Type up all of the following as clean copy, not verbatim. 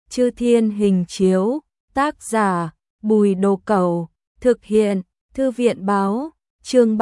Chư Thiên Hình Chiếu, tác giả Bùi Đồ Cẩu, thực hiện Thư viện Báo, chương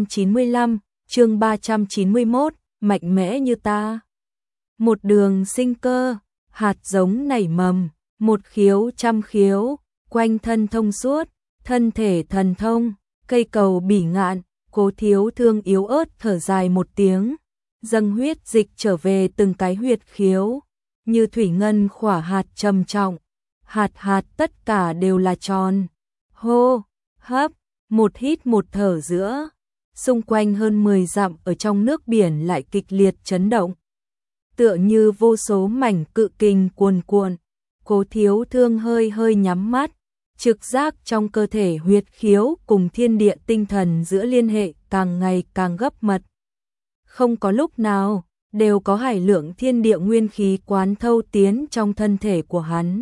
395, chương 391, mạnh mẽ như ta. Một đường sinh cơ, hạt giống nảy mầm, một khiếu trăm khiếu, quanh thân thông suốt, thân thể thần thông, cây cầu bỉ ngạn, Cố Thiếu Thương yếu ớt thở dài một tiếng, dâng huyết dịch trở về từng cái huyệt khiếu, như thủy ngân khỏa hạt trầm trọng, hạt hạt tất cả đều là tròn. Hô, hấp, một hít một thở giữa, xung quanh hơn 10 dặm ở trong nước biển lại kịch liệt chấn động. Tựa như vô số mảnh cự kình cuồn cuộn, Cố Thiếu Thương hơi hơi nhắm mắt, trực giác trong cơ thể huyệt khiếu cùng thiên địa tinh thần giữa liên hệ càng ngày càng gấp mật. Không có lúc nào, đều có hải lượng thiên địa nguyên khí quán thâu tiến trong thân thể của hắn.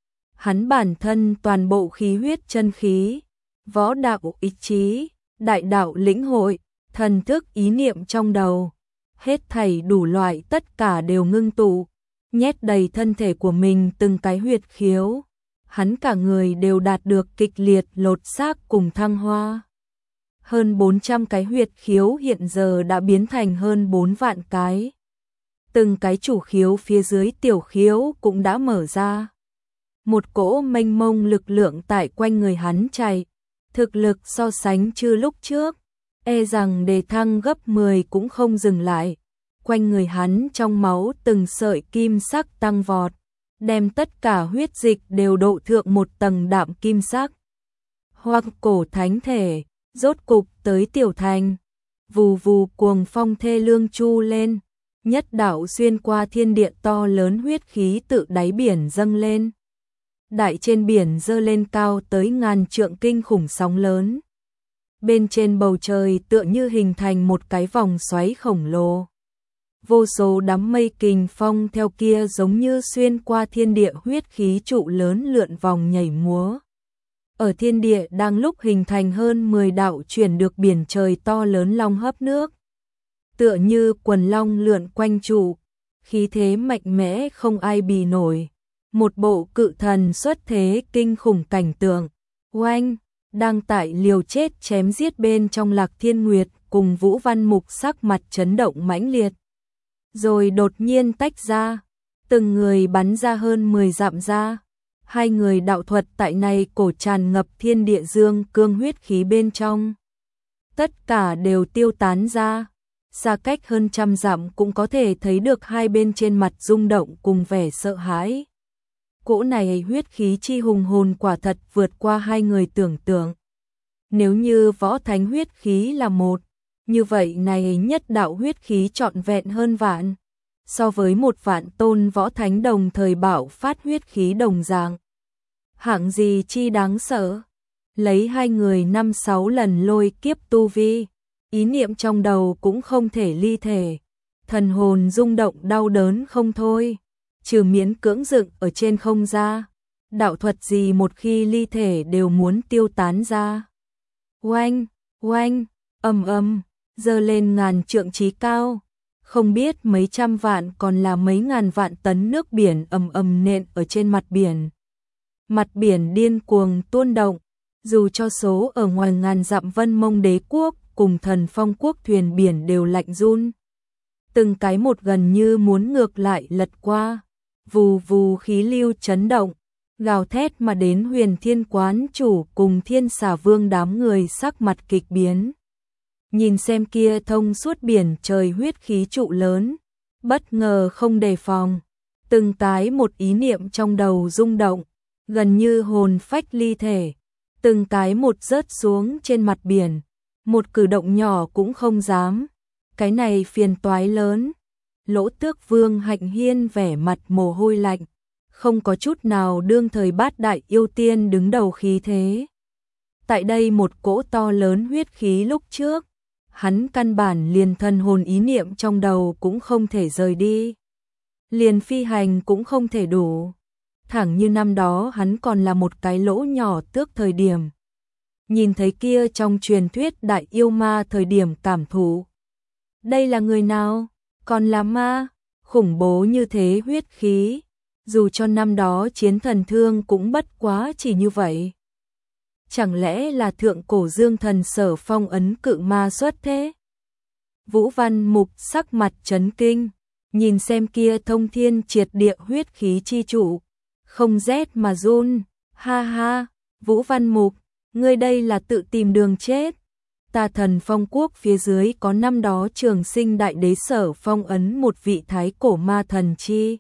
Hắn bản thân toàn bộ khí huyết chân khí, võ đạo ý chí, đại đạo lĩnh hội, thần thức ý niệm trong đầu, hết thảy đủ loại tất cả đều ngưng tụ, nhét đầy thân thể của mình từng cái huyệt khiếu. Hắn cả người đều đạt được kịch liệt lột xác cùng thăng hoa. Hơn 400 cái huyệt khiếu hiện giờ đã biến thành hơn 4 vạn cái. Từng cái chủ khiếu phía dưới tiểu khiếu cũng đã mở ra. Một cỗ mênh mông lực lượng tại quanh người hắn chạy, thực lực so sánh chưa lúc trước, e rằng đề thăng gấp 10 cũng không dừng lại. Quanh người hắn trong máu từng sợi kim sắc tăng vọt, đem tất cả huyết dịch đều độ thượng một tầng đạm kim sắc. Hoặc cổ thánh thể, rốt cục tới tiểu thành, vù vù cuồng phong thê lương chu lên, nhất đạo xuyên qua thiên địa to lớn huyết khí tự đáy biển dâng lên. Đại trên biển dơ lên cao tới ngàn trượng kinh khủng sóng lớn. Bên trên bầu trời tựa như hình thành một cái vòng xoáy khổng lồ. Vô số đám mây kình phong theo kia giống như xuyên qua thiên địa huyết khí trụ lớn lượn vòng nhảy múa. Ở thiên địa đang lúc hình thành hơn 10 đạo chuyển được biển trời to lớn long hấp nước. Tựa như quần long lượn quanh trụ, khí thế mạnh mẽ không ai bì nổi. Một bộ cự thần xuất thế kinh khủng cảnh tượng. Oanh, đang tại liều chết chém giết bên trong Lạc Thiên Nguyệt cùng Vũ Văn Mục sắc mặt chấn động mãnh liệt. Rồi đột nhiên tách ra, từng người bắn ra hơn 10 dặm ra. Hai người đạo thuật tại này cổ tràn ngập thiên địa dương cương huyết khí bên trong. Tất cả đều tiêu tán ra, xa cách hơn 100 dặm cũng có thể thấy được hai bên trên mặt rung động cùng vẻ sợ hãi. Cỗ này huyết khí chi hùng hồn quả thật vượt qua hai người tưởng tượng. Nếu như võ thánh huyết khí là một, như vậy này nhất đạo huyết khí trọn vẹn hơn vạn. So với một vạn tôn võ thánh đồng thời bạo phát huyết khí đồng dạng. Hạng gì chi đáng sợ. Lấy hai người 5-6 lần lôi kiếp tu vi, ý niệm trong đầu cũng không thể ly thể. Thần hồn rung động đau đớn không thôi. Trừ miễn cưỡng dựng ở trên không ra. Đạo thuật gì một khi ly thể đều muốn tiêu tán ra. Oanh, oanh, ầm ầm, giơ lên ngàn trượng chí cao. Không biết mấy trăm vạn còn là mấy ngàn vạn tấn nước biển ầm ầm nện ở trên mặt biển. Mặt biển điên cuồng tuôn động, dù cho số ở ngoài ngàn dặm Vân Mông Đế quốc cùng Thần Phong quốc thuyền biển đều lạnh run. Từng cái một gần như muốn ngược lại lật qua, vù vù khí lưu chấn động, gào thét mà đến Huyền Thiên quán chủ cùng Thiên Xà Vương đám người sắc mặt kịch biến. Nhìn xem kia thông suốt biển trời huyết khí trụ lớn, bất ngờ không đề phòng, từng cái một ý niệm trong đầu rung động, gần như hồn phách ly thể, từng cái một rớt xuống trên mặt biển, một cử động nhỏ cũng không dám, cái này phiền toái lớn. Lỗ Tước Vương Hạnh Hiên vẻ mặt mồ hôi lạnh, không có chút nào đương thời bát đại yêu tiên đứng đầu khí thế. Tại đây một cỗ to lớn huyết khí lúc trước, hắn căn bản liền thân hồn ý niệm trong đầu cũng không thể rời đi. Liền phi hành cũng không thể đủ. Thẳng như năm đó hắn còn là một cái lỗ nhỏ tước thời điểm. Nhìn thấy kia trong truyền thuyết đại yêu ma thời điểm cảm thụ. Đây là người nào? Còn là ma? Khủng bố như thế huyết khí. dù cho năm đó chiến thần thương cũng bất quá chỉ như vậy. Chẳng lẽ là thượng cổ dương thần Sở Phong ấn cự ma xuất thế? Vũ Văn Mục sắc mặt chấn kinh, nhìn xem kia thông thiên triệt địa huyết khí chi chủ, không rét mà run, ha ha, Vũ Văn Mục, ngươi đây là tự tìm đường chết. Ta Thần Phong quốc phía dưới có năm đó Trường Sinh đại đế Sở Phong ấn một vị thái cổ ma thần chi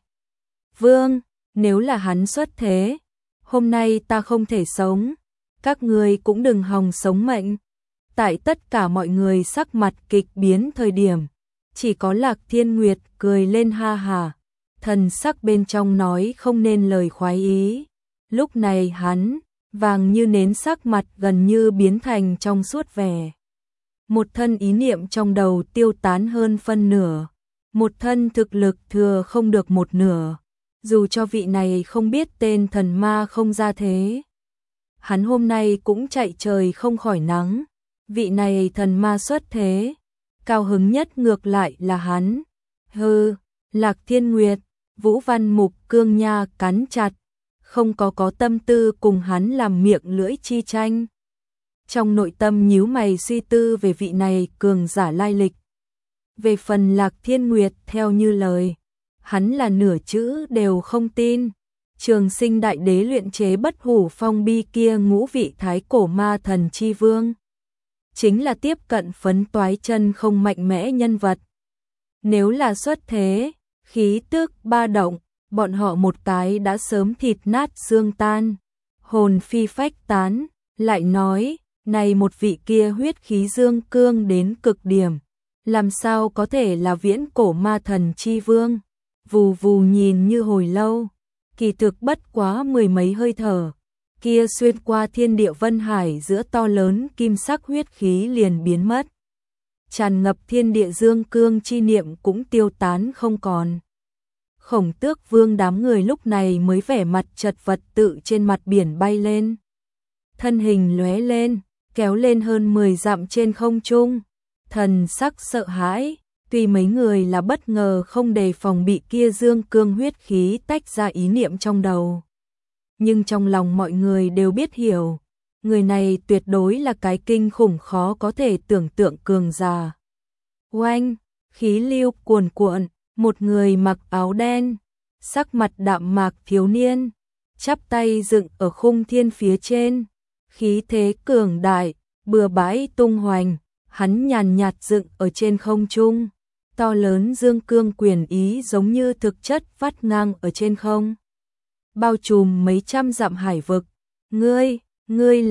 vương, nếu là hắn xuất thế, hôm nay ta không thể sống, các ngươi cũng đừng hòng sống mệnh. Tại tất cả mọi người sắc mặt kịch biến thời điểm, chỉ có Lạc Thiên Nguyệt cười lên ha hà, thần sắc bên trong nói không nên lời khoái ý. Lúc này hắn, vàng như nến sắc mặt gần như biến thành trong suốt vẻ. Một thân ý niệm trong đầu tiêu tán hơn phân nửa, một thân thực lực thừa không được một nửa, dù cho vị này không biết tên thần ma không ra thế. Hắn hôm nay cũng chạy trời không khỏi nắng, vị này thần ma xuất thế, cao hứng nhất ngược lại là hắn. Hừ, Lạc Thiên Nguyệt, Vũ Văn Mục cương nha cắn chặt, không có tâm tư cùng hắn làm miệng lưỡi chi tranh. Trong nội tâm nhíu mày suy tư về vị này cường giả lai lịch. Về phần Lạc Thiên Nguyệt theo như lời, hắn là nửa chữ đều không tin. Trường Sinh đại đế luyện chế bất hủ phong bi kia ngũ vị thái cổ ma thần chi vương, chính là tiếp cận phấn toái chân không mạnh mẽ nhân vật. Nếu là xuất thế, khí tức ba động, bọn họ một cái đã sớm thịt nát xương tan, hồn phi phách tán. Lại nói, này một vị kia huyết khí dương cương đến cực điểm, làm sao có thể là viễn cổ ma thần chi vương? Vù vù nhìn như hồi lâu, kỳ thực bất quá mười mấy hơi thở, kia xuyên qua thiên địa vân hải giữa to lớn kim sắc huyết khí liền biến mất. Tràn ngập thiên địa dương cương chi niệm cũng tiêu tán không còn. Khổng Tước Vương đám người lúc này mới vẻ mặt chật vật tự trên mặt biển bay lên. Thân hình lóe lên, kéo lên hơn 10 dặm trên không trung. Thần sắc sợ hãi, tuy mấy người là bất ngờ không đề phòng bị kia dương cương huyết khí tách ra ý niệm trong đầu. Nhưng trong lòng mọi người đều biết hiểu, người này tuyệt đối là cái kinh khủng khó có thể tưởng tượng cường giả. Oanh, khí lưu cuồn cuộn, một người mặc áo đen, sắc mặt đạm mạc thiếu niên, chắp tay dựng ở khung thiên phía trên, khí thế cường đại, bừa bãi tung hoành, hắn nhàn nhạt dựng ở trên không trung, to lớn dương cương quyền ý giống như thực chất vắt ngang ở trên không, bao trùm mấy trăm dặm hải vực. Ngươi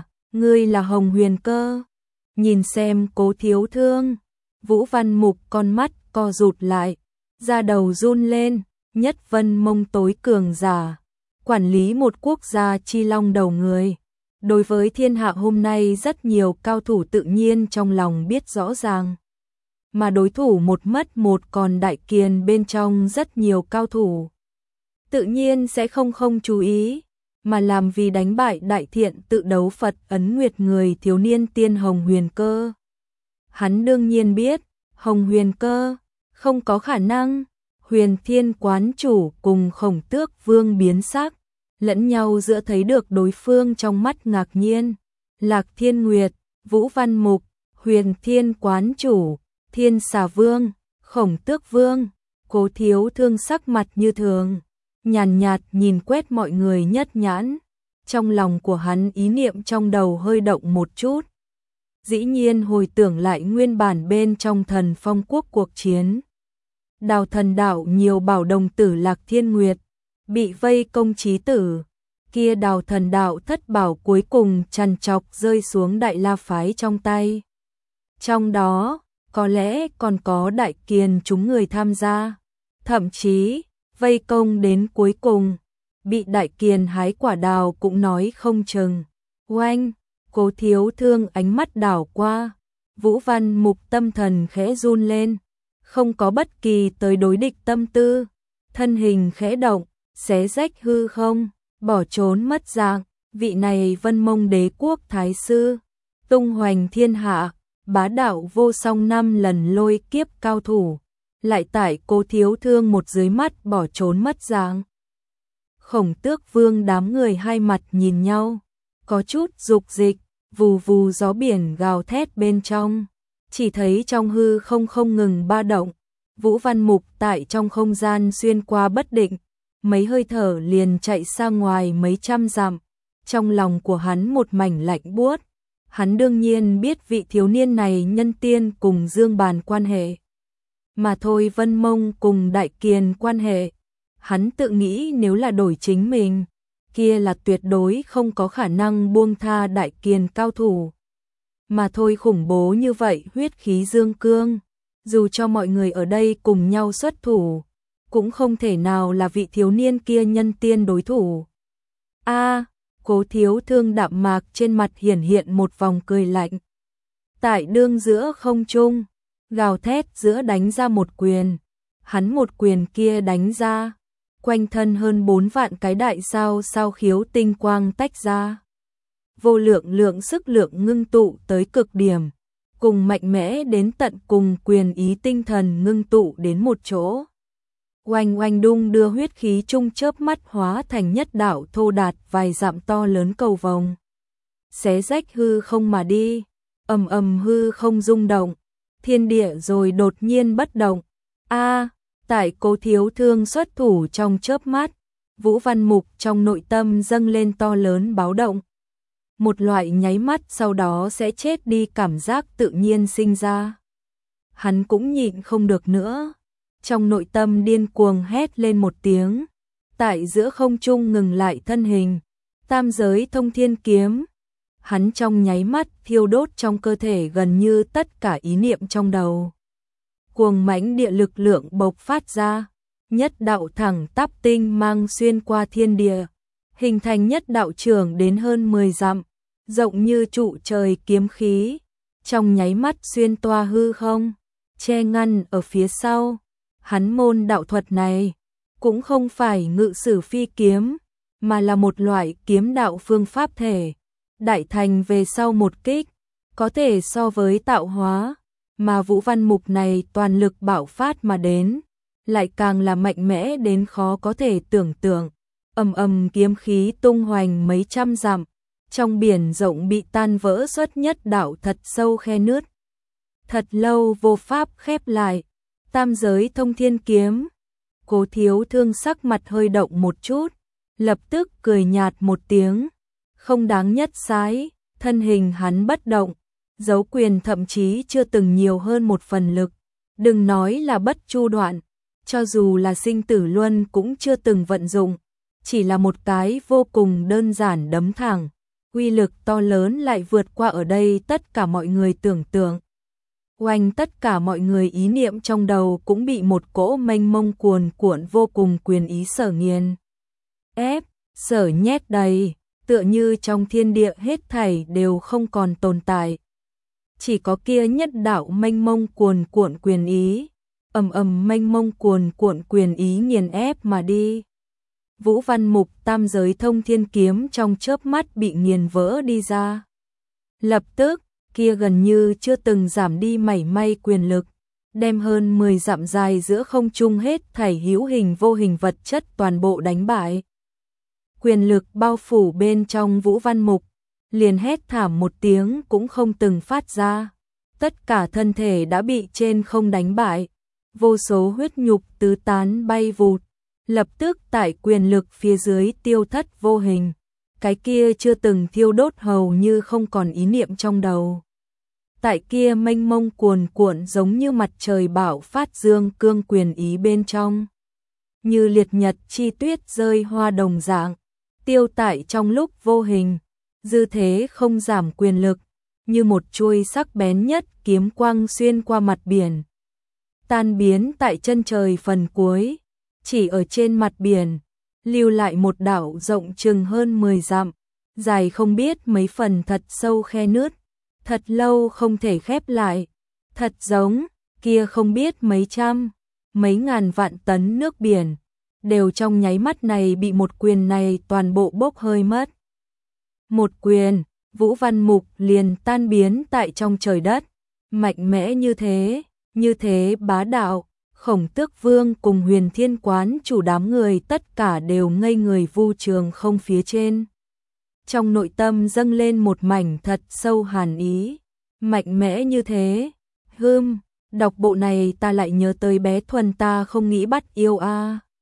là Hồng Huyền Cơ. Nhìn xem Cố Thiếu Thương, Vũ Văn Mục con mắt co rụt lại, da đầu run lên, nhất vân mông tối cường giả, quản lý một quốc gia chi long đầu người. Đối với thiên hạ hôm nay rất nhiều cao thủ tự nhiên trong lòng biết rõ ràng. Mà đối thủ một mất một còn Đại Kiền bên trong rất nhiều cao thủ. Tự nhiên sẽ không chú ý, mà làm vì đánh bại đại thiện tự đấu Phật ấn nguyệt người thiếu niên tiên Hồng Huyền Cơ. Hắn đương nhiên biết, Hồng Huyền Cơ không có khả năng. Huyền Thiên quán chủ cùng Khổng Tước Vương biến sắc, lẫn nhau giữa thấy được đối phương trong mắt ngạc nhiên. Lạc Thiên Nguyệt, Vũ Văn Mục, Huyền Thiên quán chủ, Thiên Xà Vương, Khổng Tước Vương, Cố Thiếu Thương sắc mặt như thường, nhàn nhạt nhìn quét mọi người nhất nhãn. Trong lòng của hắn ý niệm trong đầu hơi động một chút. Dĩ nhiên hồi tưởng lại nguyên bản bên trong Thần Phong quốc cuộc chiến. Đào Thần đạo nhiều bảo đồng tử Lạc Thiên Nguyệt, bị vây công chí tử. Kia Đào Thần đạo thất bảo cuối cùng trằn trọc rơi xuống Đại La phái trong tay. Trong đó, có lẽ còn có Đại Kiền chúng người tham gia. Thậm chí, vây công đến cuối cùng, bị Đại Kiền hái quả đào cũng nói không chừng. Oanh, Cố Thiếu Thương ánh mắt đảo qua, Vũ Văn Mục tâm thần khẽ run lên, không có bất kỳ tới đối địch tâm tư, thân hình khẽ động, xé rách hư không, bỏ trốn mất dạng. Vị này Vân Mông Đế quốc thái sư, tung hoành thiên hạ, bá đạo vô song 5 lần lôi kiếp cao thủ, lại tại Cố Thiếu Thương một dưới mắt bỏ trốn mất dạng. Khổng Tước Vương đám người hai mặt nhìn nhau, có chút dục dịch, vù vù gió biển gào thét bên trong, chỉ thấy trong hư không không ngừng ba động. Vũ Văn Mục tại trong không gian xuyên qua bất định, mấy hơi thở liền chạy xa ngoài mấy trăm dặm, trong lòng của hắn một mảnh lạnh buốt. Hắn đương nhiên biết vị thiếu niên này nhân tiên cùng Dương Bàn quan hệ, mà thôi Vân Mông cùng Đại Kiền quan hệ. Hắn tự nghĩ nếu là đổi chính mình, kia là tuyệt đối không có khả năng buông tha Đại Kiền cao thủ. Mà thôi khủng bố như vậy huyết khí dương cương, dù cho mọi người ở đây cùng nhau xuất thủ, cũng không thể nào là vị thiếu niên kia nhân tiên đối thủ. Cố Thiếu Thương đạm mạc trên mặt hiển hiện một vòng cười lạnh. Tại đương giữa không trung, gào thét giữa đánh ra một quyền. Hắn một quyền kia đánh ra, quanh thân hơn 4 vạn cái đại sao sao khiếu tinh quang tách ra. Vô lượng lượng sức lượng ngưng tụ tới cực điểm, cùng mạnh mẽ đến tận cùng quyền ý tinh thần ngưng tụ đến một chỗ. Oanh oanh đung đưa huyết khí trung chớp mắt hóa thành nhất đạo thô đạt vài dặm to lớn cầu vồng. Xé rách hư không mà đi, ầm ầm hư không rung động, thiên địa rồi đột nhiên bất động. Tại Cố Thiếu Thương xuất thủ trong chớp mắt, Vũ Văn Mục trong nội tâm dâng lên to lớn báo động. Một loại nháy mắt sau đó sẽ chết đi cảm giác tự nhiên sinh ra. Hắn cũng nhịn không được nữa, trong nội tâm điên cuồng hét lên một tiếng, tại giữa không trung ngừng lại thân hình, tam giới thông thiên kiếm. Hắn trong nháy mắt thiêu đốt trong cơ thể gần như tất cả ý niệm trong đầu. Cuồng mãnh địa lực lượng bộc phát ra, nhất đạo thẳng tắp tinh mang xuyên qua thiên địa, hình thành nhất đạo trường đến hơn 10 dặm, rộng như trụ trời kiếm khí, trong nháy mắt xuyên toa hư không, che ngăn ở phía sau. Hắn môn đạo thuật này cũng không phải ngự sử phi kiếm, mà là một loại kiếm đạo phương pháp thể, đại thành về sau một kích, có thể so với tạo hóa, mà Vũ Văn Mục này toàn lực bạo phát mà đến, lại càng là mạnh mẽ đến khó có thể tưởng tượng. Ầm ầm kiếm khí tung hoành mấy trăm dặm, trong biển rộng bị tan vỡ xuất nhất đạo thật sâu khe nứt. Thật lâu vô pháp khép lại, tam giới thông thiên kiếm. Cố Thiếu Thương sắc mặt hơi động một chút, lập tức cười nhạt một tiếng, không đáng nhất sái, thân hình hắn bất động, dấu quyền thậm chí chưa từng nhiều hơn một phần lực, đừng nói là bất chu đoạn, cho dù là sinh tử luân cũng chưa từng vận dụng, chỉ là một cái vô cùng đơn giản đấm thẳng, uy lực to lớn lại vượt qua ở đây tất cả mọi người tưởng tượng. Oanh, tất cả mọi người ý niệm trong đầu cũng bị một cỗ mênh mông cuồn cuộn vô cùng quyền ý sở nghiền ép, sở nhét đầy, tựa như trong thiên địa hết thảy đều không còn tồn tại. Chỉ có kia nhất đạo mênh mông cuồn cuộn quyền ý, ầm ầm mênh mông cuồn cuộn quyền ý nghiền ép mà đi. Vũ Văn Mục tam giới thông thiên kiếm trong chớp mắt bị nghiền vỡ đi ra. Lập tức, kia gần như chưa từng giảm đi mảy may quyền lực, đem hơn 10 dặm dài giữa không trung hết thảy hữu hình vô hình vật chất toàn bộ đánh bại. Quyền lực bao phủ bên trong Vũ Văn Mục, liền hét thảm một tiếng cũng không từng phát ra. Tất cả thân thể đã bị trên không đánh bại, vô số huyết nhục tứ tán bay vụt, lập tức tại quyền lực phía dưới tiêu thất vô hình. Cái kia chưa từng thiêu đốt hầu như không còn ý niệm trong đầu. Tại kia mênh mông cuồn cuộn giống như mặt trời bão phát dương cương quyền ý bên trong. Như liệt nhật chi tuyết rơi hoa đồng dạng, tiêu tại trong lúc vô hình, dư thế không giảm quyền lực, như một chuôi sắc bén nhất kiếm quang xuyên qua mặt biển. Tan biến tại chân trời phần cuối, chỉ ở trên mặt biển, lưu lại một đảo rộng chừng hơn 10 dặm, dài không biết mấy phần thật sâu khe nứt, thật lâu không thể khép lại, thật giống kia không biết mấy trăm, mấy ngàn vạn tấn nước biển, đều trong nháy mắt này bị một quyền này toàn bộ bốc hơi mất. Một quyền, Vũ Văn Mục liền tan biến tại trong trời đất, mạnh mẽ như thế bá đạo, Khổng Tước Vương cùng Huyền Thiên Quán chủ đám người tất cả đều ngây người vu trường không phía trên. Trong nội tâm dâng lên một mảnh thật sâu hàn ý, mạnh mẽ như thế. Đọc bộ này ta lại nhớ tới bé Thuần ta không nghĩ bắt yêu a.